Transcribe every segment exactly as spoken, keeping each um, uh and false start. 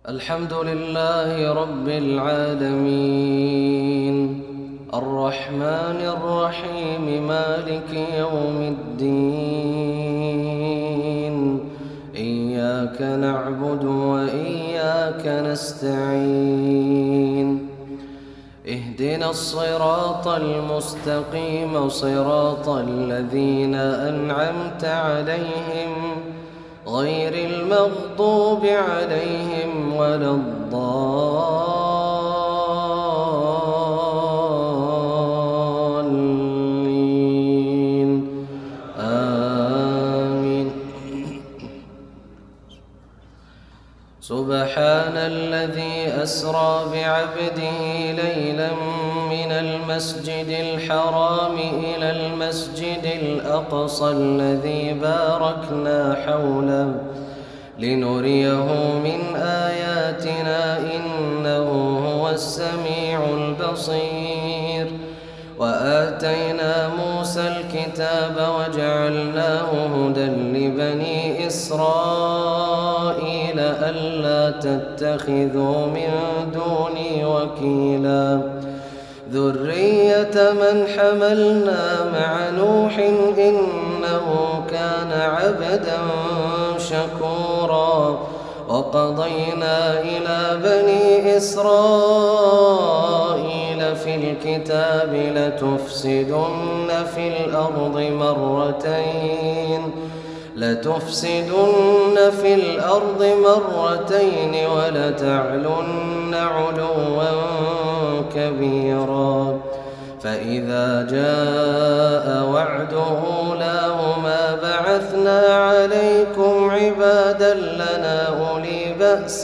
الحمد لله رب العالمين الرحمن الرحيم مالك يوم الدين إياك نعبد وإياك نستعين اهدنا الصراط المستقيم صراط الذين أنعمت عليهم غير المغضوب عليهم ولا الضالين آمين. سبحان الذي أسرى بعبده ليلا من المسجد الحرام إلى المسجد الأقصى الذي باركنا حوله لنريه من آياتنا إنه هو السميع البصير. وآتينا موسى الكتاب وجعلناه هدى لبني إسرائيل ألا تتخذوا من دوني وكيلا ذرية من حملنا مع نوح إنه كان عبدا شكورا. وقضينا إلى بني إسرائيل في الكتاب لتفسدن في الأرض مرتين لتفسدن في الأرض مرتين ولتعلن علوا كبيرا. فإذا جاء وعد أولاهما بعثنا عليكم عبادا لنا أولي بأس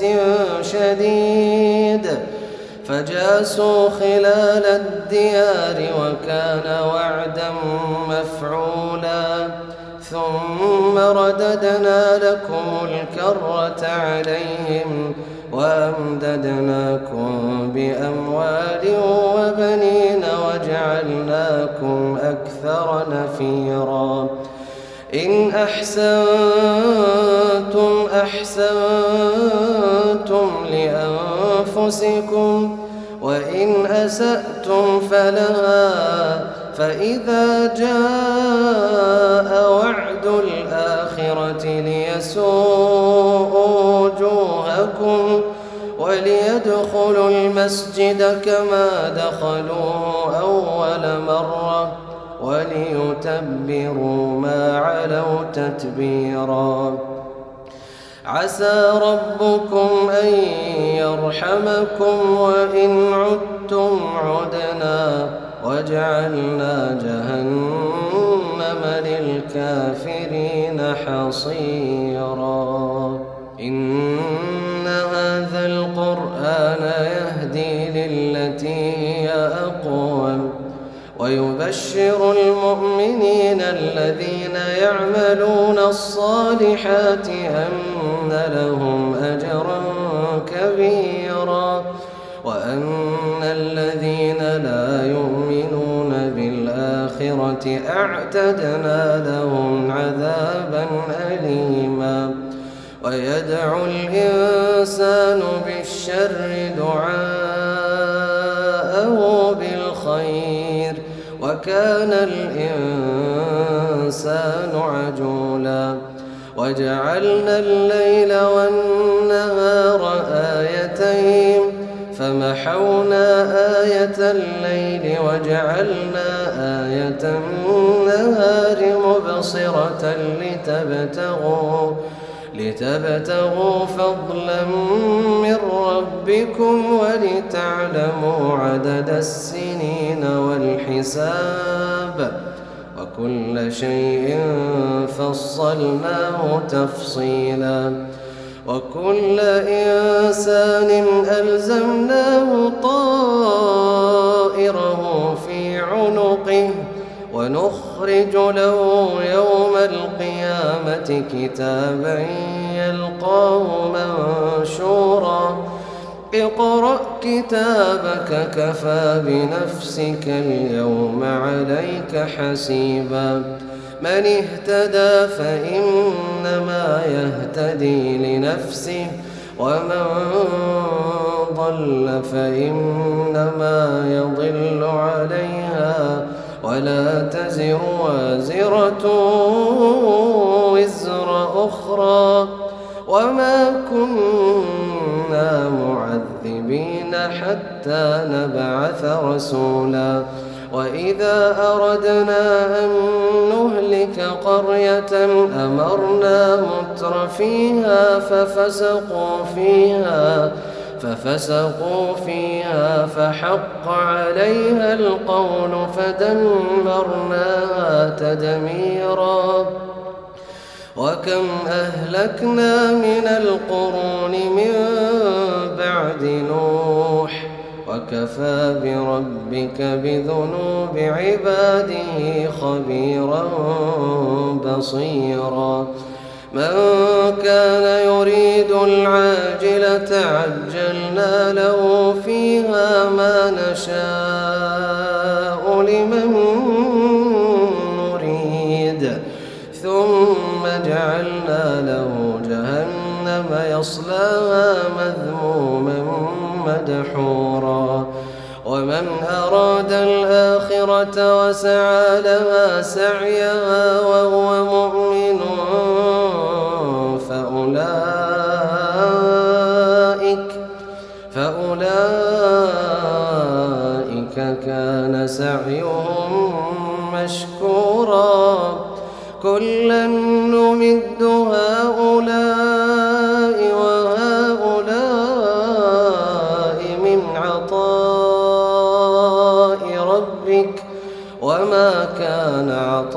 شديد فجاسوا خلال الديار وكان وعدا مفعولا. ثم رددنا لكم الكرة عليهم وأمددناكم بأموال وبنين وجعلناكم أكثر نفيرا. إن أحسنتم أحسنتم لأنفسكم وإن أسأتم فلها فإذا جاء وعد الآخرة ليسوءوا وجوهكم وليدخلوا المسجد كما دخلوه أول مرة وليتبروا ما علوا تتبيرا. عسى ربكم أن يرحمكم وإن عدتم عدنا وجعلنا جهنم للكافرين حصيرا. إن هذا القرآن يهدي للتي هي أقوم ويبشر المؤمنين الذين يعملون الصالحات أن لهم أجرا كبيرا وأن الذين لا يؤمنون بالآخرة أعتدنا لهم عذابا أليما. ويدعو الإنسان بالشر دعاءه بالخير وكان الإنسان عجولا. وجعلنا الليل والنهار آيتين فمحونا آية الليل وجعلنا آية النهار مبصرة لتبتغوا لتبتغوا فضلا من ربكم ولتعلموا عدد السنين والحساب وكل شيء فصلناه تفصيلا. وكل إنسان ألزمناه طائره في عنقه ونخرج له يوم القيامة كتابا يلقاه منشورا. اقرأ كتابك كفى بنفسك اليوم عليك حسيبا. من اهتدى فإنما يهتدي لنفسه ومن ضل فإنما يضل عليها ولا تزر وازرة وزر أخرى وما كنا معذبين حتى نبعث رسولا وإذا أردنا أن نهلك قرية أمرنا متر فيها ففسقوا فيها ففسقوا فيها فحق عليها القول فدمرناها تدميرا وكم أهلكنا من القرون من بعد نوح وكفى بربك بذنوب عباده خبيرا بصيرا من كان يريد العاجلة عجلنا له فيها ما نشاء لمن نريد ثم جعلنا له جهنم يصلاها مذموما مدحورا ومن أراد الآخرة وسعى لها سعيها وهو مؤمن فأولئك فأولئك كان سعيهم مشكورا كلا نمد هؤلاء وهؤلاء من عطاء ربك وما كان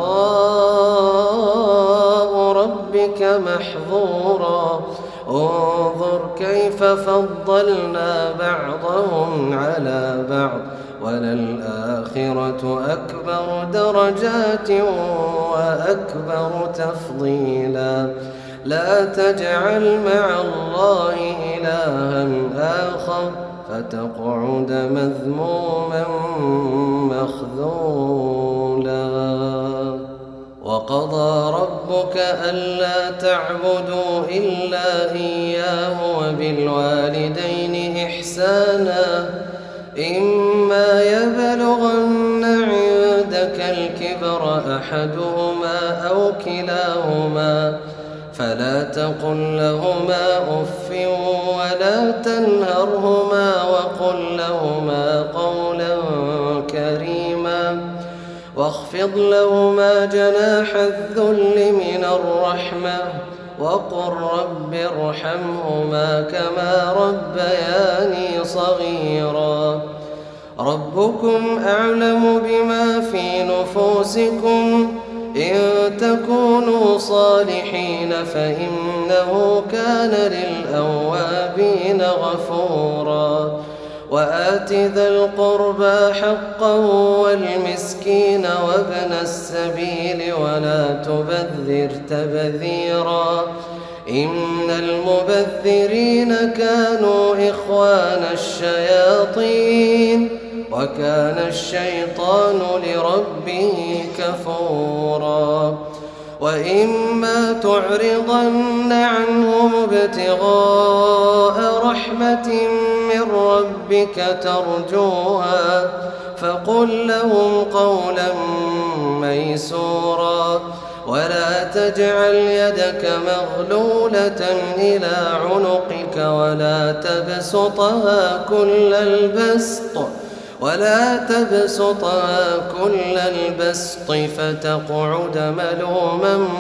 عطاء ربك محظورا انظر كيف فضلنا بعضهم على بعض وللآخرة أكبر درجات وأكبر تفضيلا لا تجعل مع الله إلها آخر فتقعد مذموما مخذولا وقضى ربك ألا تعبدوا إلا إياه وبالوالدين إحسانا إما يبلغن عندك الكبر أحدهما أو كلاهما فلا تقل لهما أف ولا تنهرهما وقل لهما قولا كريما واخفض لهما جناح الذل من الرحمة وقل رب ارحمهما كما ربياني صغيرا ربكم أعلم بما في نفوسكم إن تكونوا صالحين فإنه كان للأوابين غفورا وآت ذا القربى حقه والمسكين وابن السبيل ولا تبذر تبذيرا إن المبذرين كانوا إخوان الشياطين وكان الشيطان لربه كفورا وإما تعرضن عنهم ابتغاء رحمة من ربك ترجوها فقل لهم قولا ميسورا ولا تجعل يدك مغلولة إلى عنقك ولا تبسطها كل البسط ولا تبسطها كل البسط فتقعد ملوما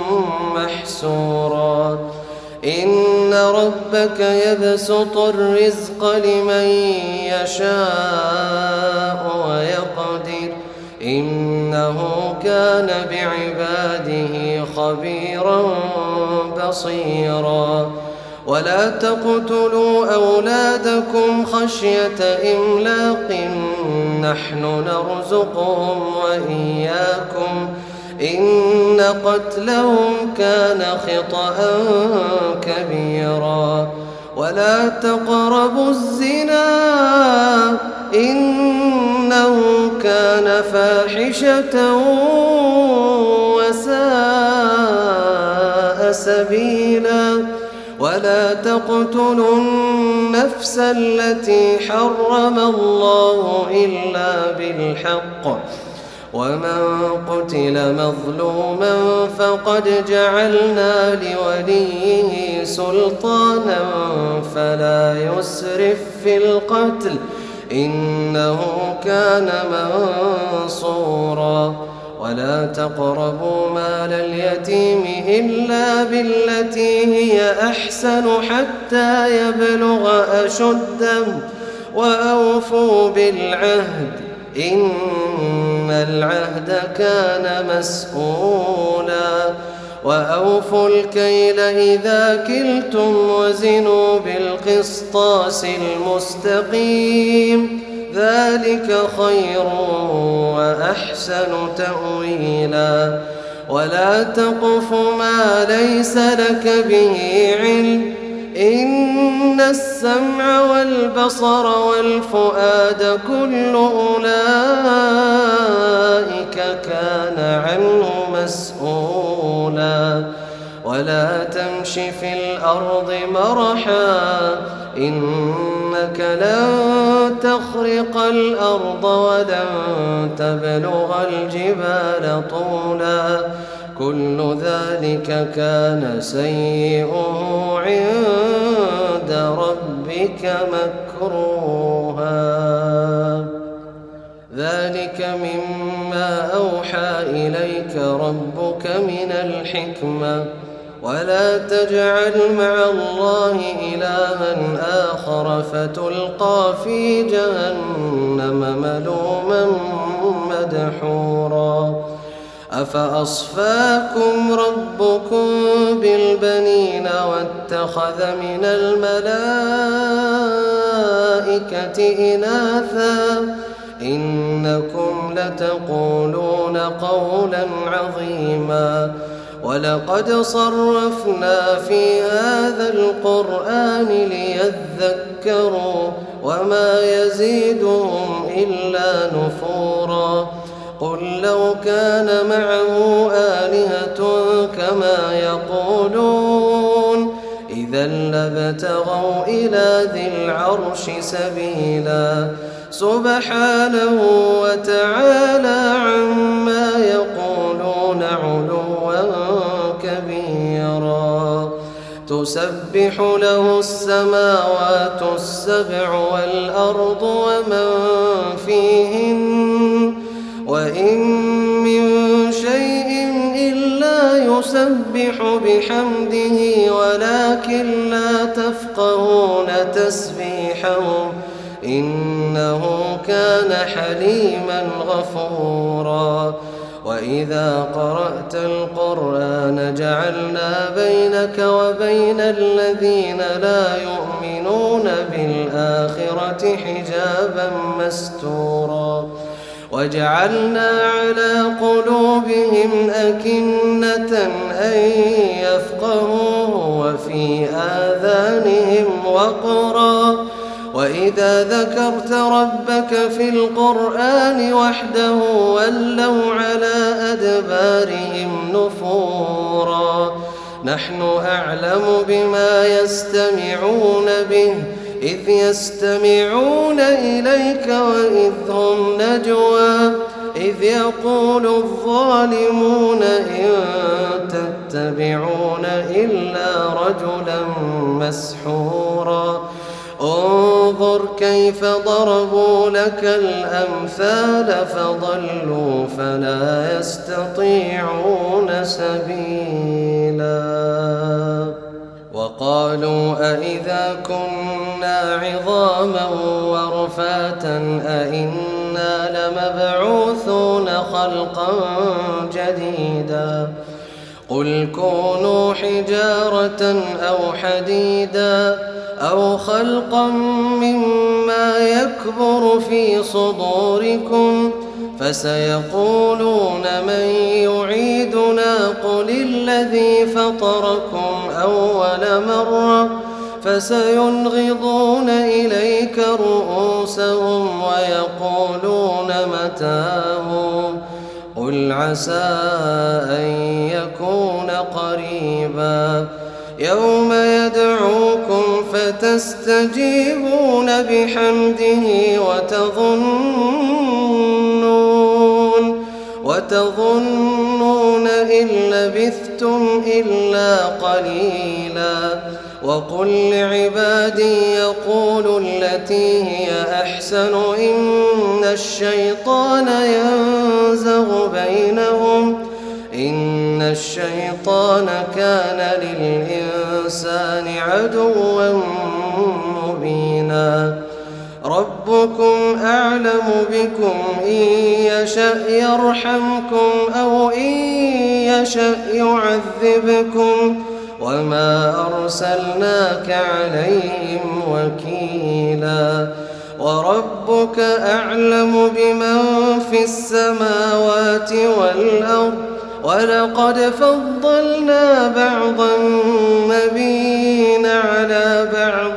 محسورا إن ربك يبسط الرزق لمن يشاء ويقدر إنه كان بعباده خبيرا بصيرا ولا تقتلوا أولادكم خشية إملاق نحن نرزقهم وإياكم إن قتلهم كان خطأ كبيرا ولا تقربوا الزنا إنه كان فاحشة وساء سبيلا ولا تقتلوا النفس النفس التي حرم الله إلا بالحق ومن قتل مظلوما فقد جعلنا لوليه سلطانا فلا يسرف في القتل إنه كان منصورا ولا تقربوا مال اليتيم إلا بالتي هي أحسن حتى يبلغ أشده وأوفوا بالعهد إن العهد كان مسؤولا وأوفوا الكيل إذا كلتم وزنوا بالقسطاس المستقيم ذلك خير وأحسن تأويلا ولا تقف ما ليس لك به علم إن السمع والبصر والفؤاد كل أولئك كان عنه مسؤولا ولا تمش في الأرض مرحا إنك لن تخرق الأرض ولن تبلغ الجبال طولا كل ذلك كان سيئه عند ربك مكروها ذلك مما أوحى إليك ربك من الحكمة ولا تجعل مع الله إلها آخر فتلقى في جهنم ملوما مدحورا أفأصفاكم ربكم بالبنين واتخذ من الملائكة إناثا إنكم لتقولون قولا عظيما ولقد صرفنا في هذا القرآن ليذكروا وما يزيدهم إلا نفورا قل لو كان معه آلهة كما يقولون إذا لابتغوا إلى ذي العرش سبيلا سبحانه وتعالى عما يقولون علوا كبيرا تسبح له السماوات السبع والأرض ومن فيهن وإن من شيء إلا يسبح بحمده ولكن لا تفقهون تسبيحهم إنه كان حليما غفورا وإذا قرأت القرآن جعلنا بينك وبين الذين لا يؤمنون بالآخرة حجابا مستورا وجعلنا على قلوبهم أكنة أن يفقهوه وفي آذانهم وقرا وإذا ذكرت ربك في القرآن وحده ولوا على أدبارهم نفورا نحن أعلم بما يستمعون به إذ يستمعون إليك وإذ هم نجوى إذ يقول الظالمون إن تتبعون إلا رجلا مسحورا انظر كيف ضربوا لك الأمثال فضلوا فلا يستطيعون سبيلا وقالوا أإذا كنا عظاما ورفاتا أإنا لمبعوثون خلقا جديدا قل كونوا حجارة أو حديدا أو خلقا مما يكبر في صدوركم فسيقولون من يعيدنا قل الذي فطركم أول مرة فسينغضون إليك رؤوسهم ويقولون متاه قل عسى أن يكون قريبا يوم يدعوكم فتنظرون تستجيبون بحمده وتظنون وتظنون إن لبثتم إلا قليلا وقل لعبادي يقولوا التي هي أحسن إن الشيطان ينزغ بينهم إن الشيطان كان للإنسان عدوا مبينا ربكم أعلم بكم إن يشأ يرحمكم أو إن يشأ يعذبكم وما أرسلناك عليهم وكيلا وربك أعلم بمن في السماوات والأرض ولقد فضلنا بعض النبيين على بعض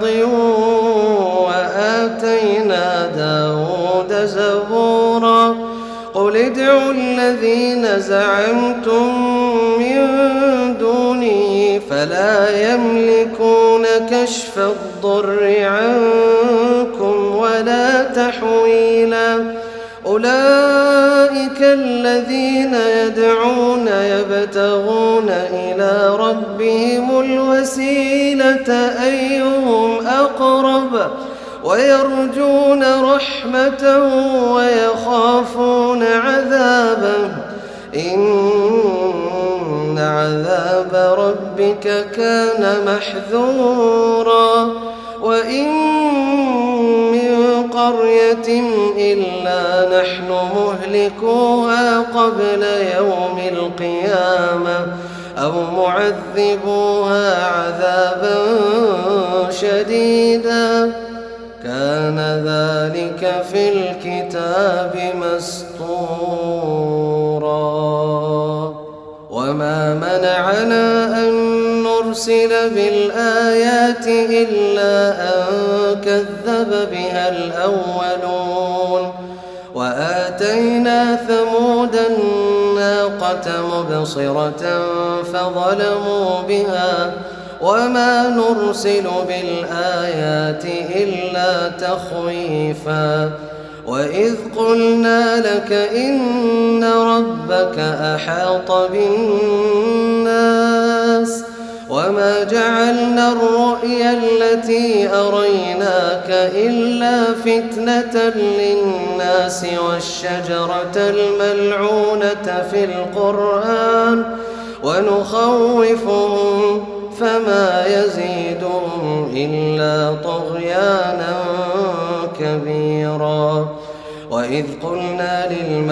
وآتينا داود زبورا قل ادعوا الذين زعمتم من دونه فلا يملكون كشف الضر عنكم ولا تحويلا أولئك الذين يدعون يبتغون إلى ربهم الوسيلة أيهم أقرب ويرجون رحمته ويخافون عذابه إن عذاب ربك كان محذورا وإن من قرية إلا نحن مهلكوها قبل يوم القيامة أو معذبوها عذابا شديدا كان ذلك في الكتاب مسطورا وما منعنا أن نرسل بالآيات إلا أن كذب بها الأولون وآتينا ثمود الناقة مبصرة فظلموا بها وما نرسل بالآيات إلا تخويفا وإذ قلنا لك إن ربك أحاط بالناس وما جعلنا الرؤيا التي أريناك إلا فتنة للناس والشجرة الملعونة في القرآن ونخوفهم فما يزيدهم إلا طغيانا كبيرا وإذ قلنا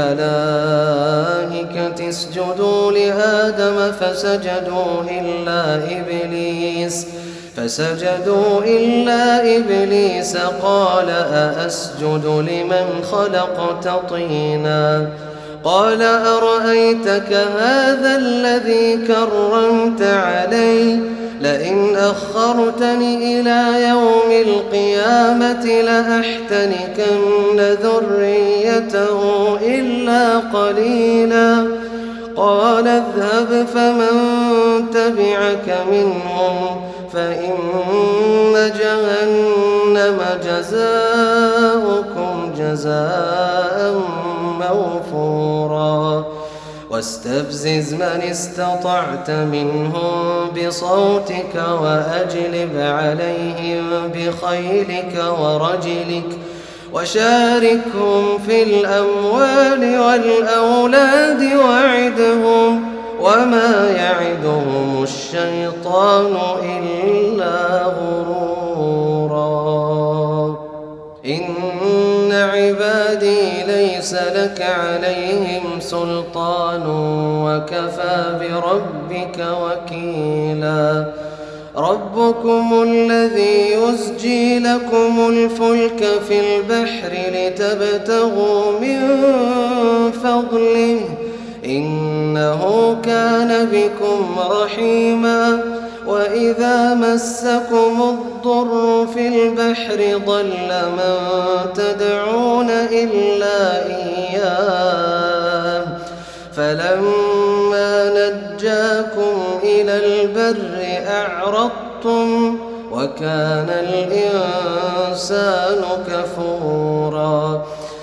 للملائكة اسجدوا لآدم فسجدوا إلا إبليس فسجدوا إلا إبليس قال أأسجد لمن خلقت طينا قال أرأيتك هذا الذي كرمت علي لئن أخرتني إلى يوم القيامة لأحتنكن ذريته إلا قليلا قال اذهب فمن تبعك منهم فإن جهنم جزاؤكم جزاء موفورا واستفزز من استطعت منهم بصوتك وأجلب عليهم بخيلك ورجلك وشاركهم في الأموال والأولاد وعدهم وما يعدهم الشيطان إلا غرورا إن عبادي ليس لك عليهم سلطان وكفى بربك وكيلا ربكم الذي يزجي لكم الفلك في البحر لتبتغوا من فضله إنه كان بكم رحيما وإذا مسكم الضر في البحر ضل من تدعون إلا إياه فلما نجاكم إلى البر أعرضتم وكان الإنسان كفورا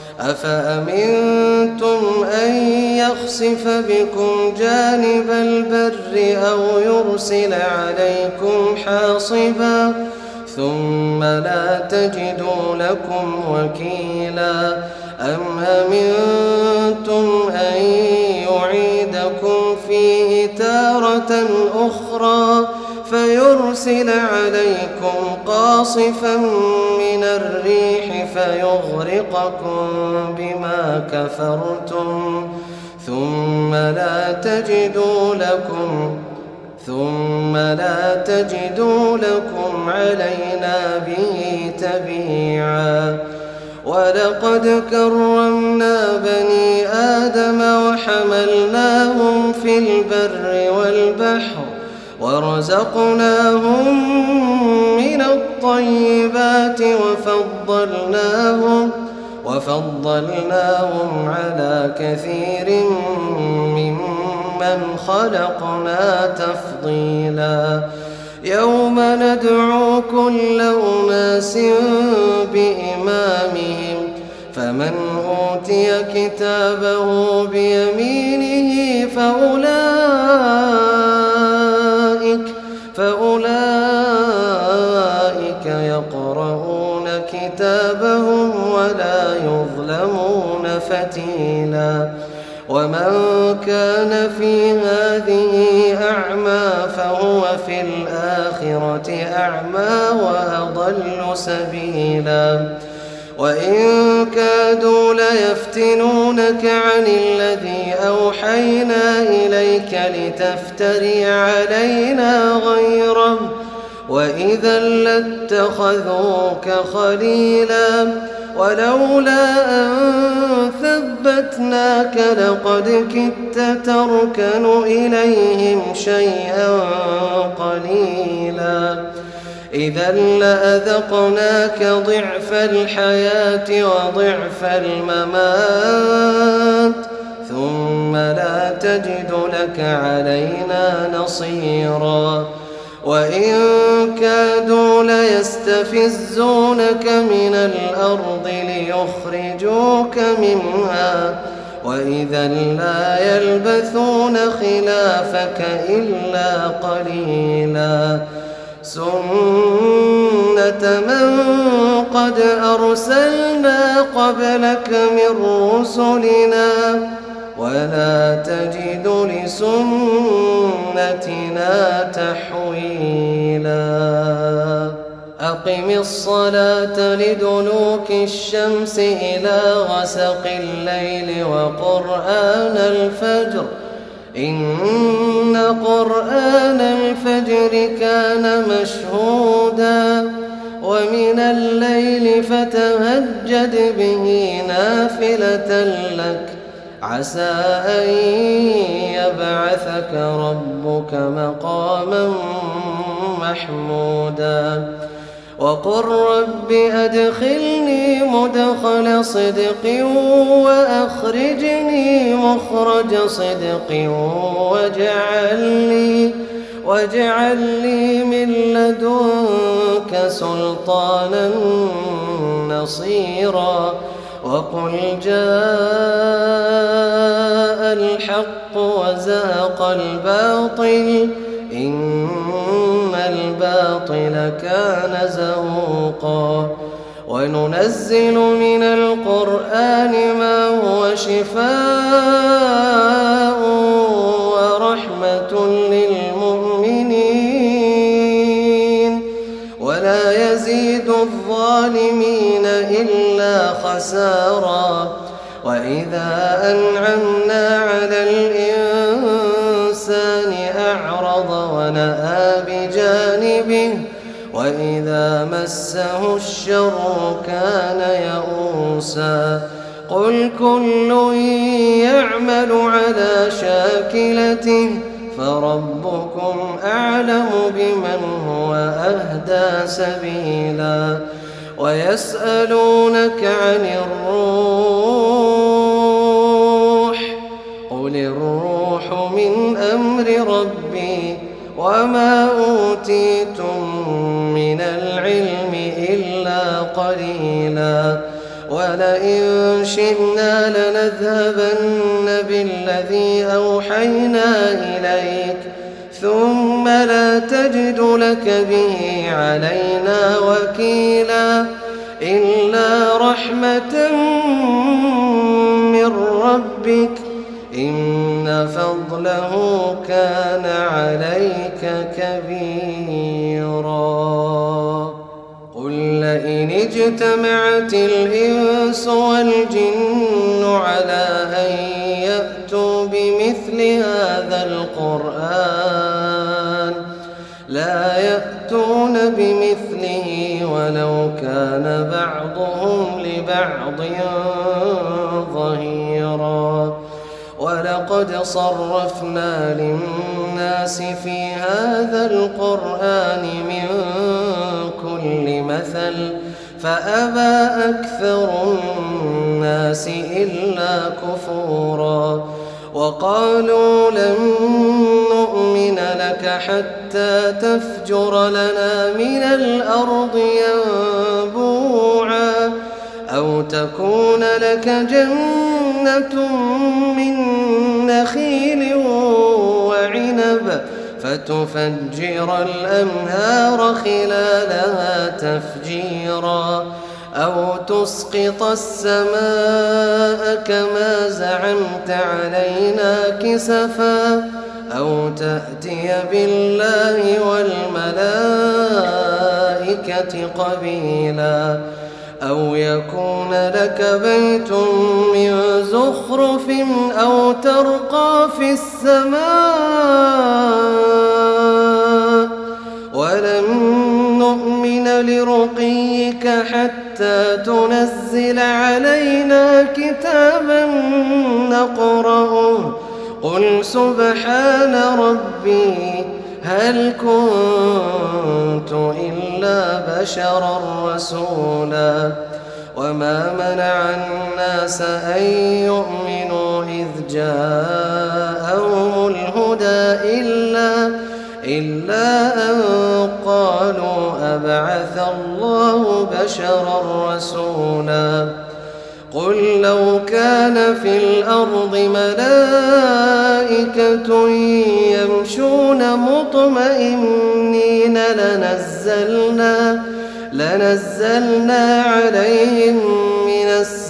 أفأمنتم أن يخسف بكم جانب البر أو يرسل عليكم حاصبا ثم لا تجدوا لكم وكيلا أم أمنتم أن يعيدكم فيه تارة أخرى فيرسل عليكم قاصفا من الريح فيغرقكم بما كفرتم ثم لا تجدوا لكم ثم لا تجدوا لكم علينا به تبيعا ولقد كرمنا بني آدم وحملناهم في البر والبحر ورزقناهم من الطيبات وفضلناهم وفضلناهم على كثير ممن خلقنا تفضيلا يوم ندعو كل أناس بإمامهم فمن أوتي كتابه بيمينه فأولئك فأولئك يقرؤون كتابهم ولا يظلمون فتيلا ومن كان في هذه أعمى فهو في الآخرة أعمى وأضل سبيلا وإن كادوا ليفتنونك عن الذي أوحينا إليك لتفتري علينا غيره وإذا لاتخذوك خليلا ولولا أن ثبتناك لقد كدت تركن إليهم شيئا قليلا إذا لأذقناك ضعف الحياة وضعف الممات ثم لا تجد لك علينا نصيرا وإن كادوا ليستفزونك من الأرض ليخرجوك منها وإذا لا يلبثون خلافك إلا قليلا سنة من قد أرسلنا قبلك من رسلنا ولا تجد لسنتنا تحويلا أقم الصلاة لدلوك الشمس إلى غسق الليل وقرآن الفجر إن قرآن الفجر كان مشهودا ومن الليل فتهجد به نافلة لك عسى أن يبعثك ربك مقاما محمودا وقل رب أدخلني مدخل صدق وأخرجني مخرج صدق واجعل لي واجعل لي من لدنك سلطانا نصيرا وقل جاء الحق وزهق الباطل إن الباطل كان زهوقا وننزل من القرآن ما هو شفاء ورحمة للمؤمنين ولا يزيد الظالمين إلا خسارا وإذا أنعمنا على الإنسان أعرض ونأى بجانبه وإذا مسه الشر كان يئوسا قل كل يعمل على شاكلته فربكم أعلم بمن هو أهدى سبيلا ويسألونك عن الروح قل الروح من أمر ربي وما أوتيتم من العلم إلا قليلا ولئن شئنا لنذهبن بالذي أوحينا إليك ثم لا تجد لك به علينا وكيلا إلا رحمة من ربك إن فضله كان عليك كبيرا قل لئن اجتمعت الإنس والجن على أن يأتوا بمثل هذا القرآن لا يأتون بمثله ولو كان بعضهم لبعض ظهيرا ولقد صرفنا للناس في هذا القرآن من كل مثل فأبى أكثر الناس إلا كفورا وقالوا لن نؤمن لك حتى تفجر لنا من الأرض ينبوعا أو تكون لك جنة من نخيل وعنب فتفجر الأنهار خلالها تفجيرا أو تسقط السماء كما زعمت علينا كسفا أو تأتي بالله والملائكة قبيلا أو يكون لك بيت من زخرف أو ترقى في السماء ولن نؤمن لرقيك حتى تنزل علينا كتابا نقرأه قل سبحان ربي هل كنت إلا بشرا رسولا وما منع الناس أن يؤمنوا إذ جاءهم الهدى إلا, إلا أن قالوا أبعث الله بشرا رسولا قل لو كان في الأرض ملائكة يمشون مطمئنين لنزلنا, لنزلنا عليهم من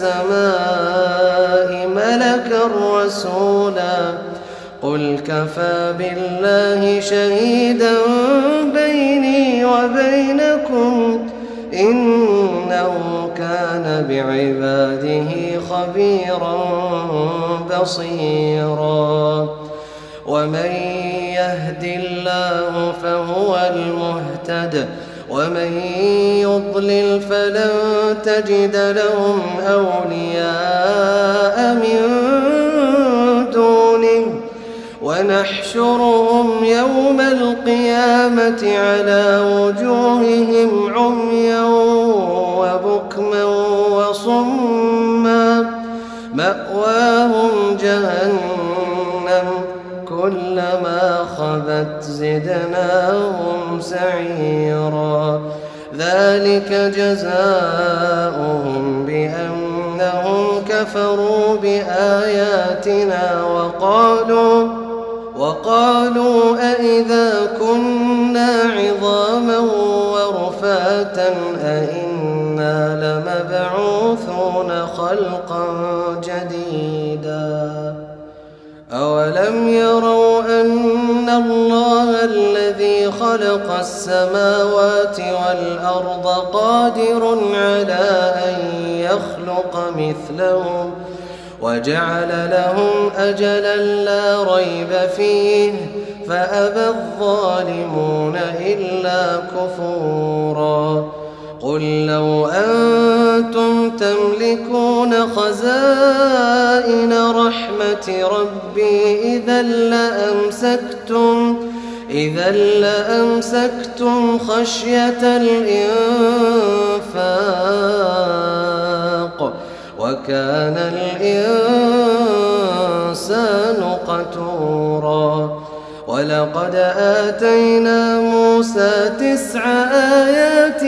السماء ملكا رسولا قل كفى بالله شهيدا بيني وبينكم إنه كان بعباده خبيرا بصيرا ومن يهد الله فهو المهتد ومن يضلل فلن تجد لهم أولياء من دونه ونحشرهم يوم القيامة على وجوههم عميا وبكما وصما مأواهم جهنم كلما خبت زدناهم سعيرا ذلك جزاؤهم بأنهم كفروا بآياتنا وقالوا وقالوا أئذا كنا عظاما ورفاتا أئنا لمبعوثون خلقا جديدا أولم يروا أن الله الذي خلق السماوات والأرض قادر على أن يخلق مثلهم وجعل لهم أجلا لا ريب فيه فأبى الظالمون إلا كفورا قل لو أنتم تملكون خزائن رحمة ربي إذا لأمسكتم إذا لأمسكتم خشية الإنفاق وكان الإنسان قتورا ولقد آتينا موسى تسع آيات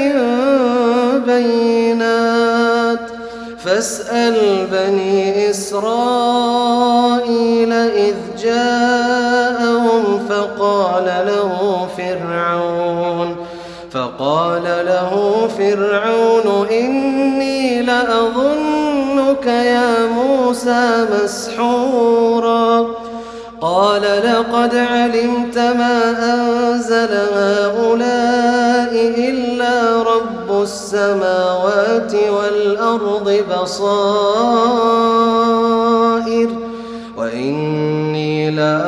بينات فاسأل بني إسرائيل إذ جاءهم فقال له فرعون فقال له فرعون إني لأظنك يا موسى مسحورا قال لقد علمت ما أنزل هؤلاء إلا رب السماوات والأرض بصائر وإني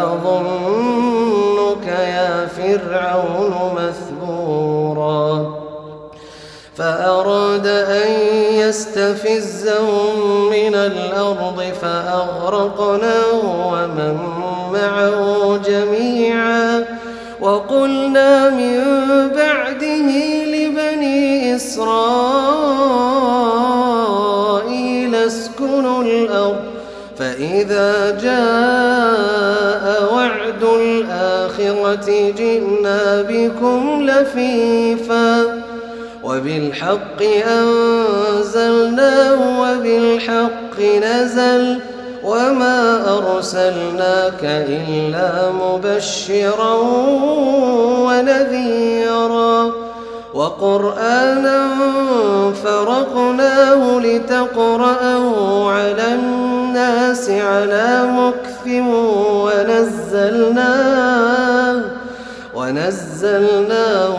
لأظنك يا فرعون مثبورا فأراد أن يستفزهم من الأرض فأغرقناه ومن معه جميعا وقلنا من بعده لبني إسرائيل اسكنوا الأرض فإذا جاء وعد الآخرة جئنا بكم لفيفا وبالحق أنزلناه وبالحق نزل وما أرسلناك إلا مبشرا ونذيرا وقرآنا فرقناه لتقرأه على الناس على مكث ونزلناه ونزلناه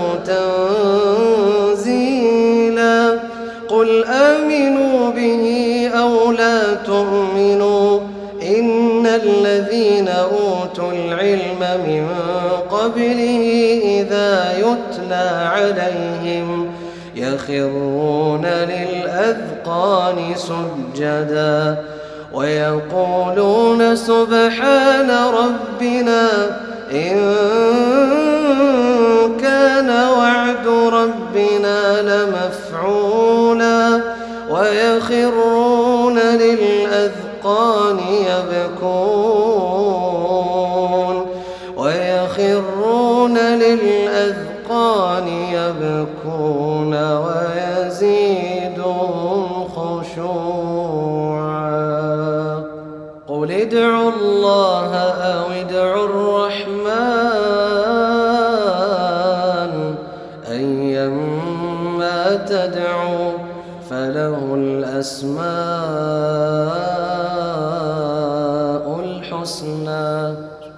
تنزيلا قل آمنوا به أو لا تؤمنوا إن الذين أوتوا العلم من قبله إذا يتلى عليهم يخرون للأذقان سجدا ويقولون سبحان ربنا إن كان وعد ربنا لمفعولا ويخرون للأذقان يبكون ويخرون للأذقان يبكون ويزيدهم خشوعا قل ادعوا الله أو ادعوا الرحمن أيما تدعوا فله الأسماء الحسنى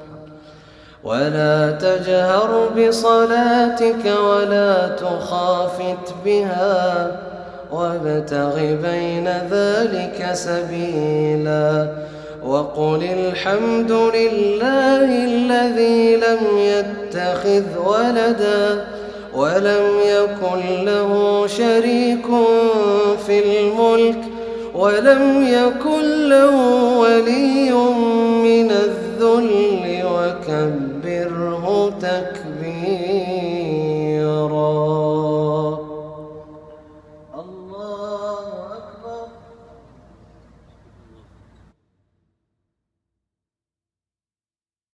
ولا تجهر بصلاتك ولا تخافت بها وابتغ بين ذلك سبيلا وقل الحمد لله الذي لم يتخذ ولدا ولم يكن له شريك في الملك ولم يكن له